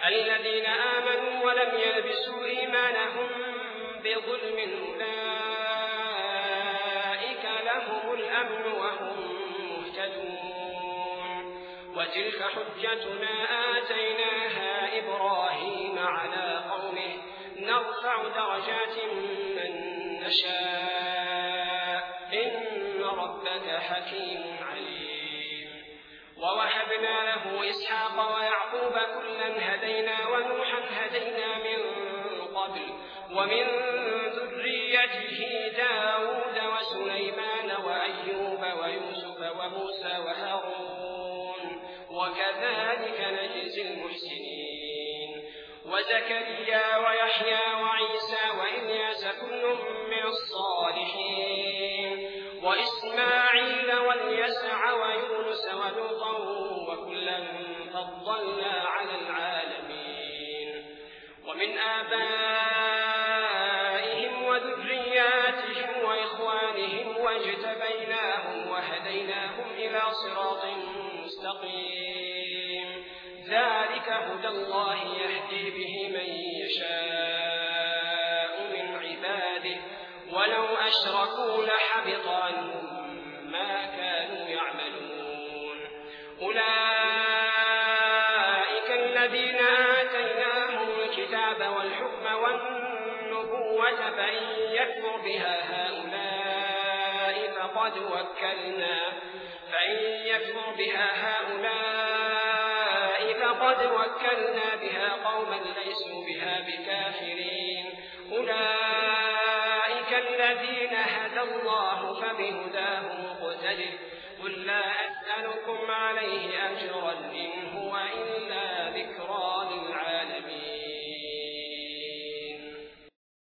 الذين آمنوا ولم يلبسوا إيمانهم بظلم أولئك لهم الأمن وهم مهتدون وتلك حجتنا آتيناها إبراهيم على قومه نرفع درجات من نشاء إن ربك حكيم عليم ووهبنا له إسحاق ويعقوب كلا هدينا ونوحا هدينا من قبل ومن ذريته داود وسليمان وأيوب ويوسف وموسى وهارون وكذلك نجزي المحسنين وزكريا ويحيى وعيسى وإلياس كل من الصالحين وإسماعيل واليسع ويونس ولوطا وكلا فضلنا على العالمين ومن آبائهم وذرياتهم وإخوانهم واجتبيناهم وهديناهم إلى صراط مستقيم ذلك هدى الله يهدي به من يشاء من عباده ولو أشركوا لحبط عنهم ما كانوا يعملون أولئك الذين آتيناهم الكتاب والحكم والنبوة فإن يكفر بها هؤلاء فقد وكلنا بها قوما ليسوا بها بكافرين أولئك الذين هدى الله فبهداه مقتدر قل لا أسألكم عليه أجرا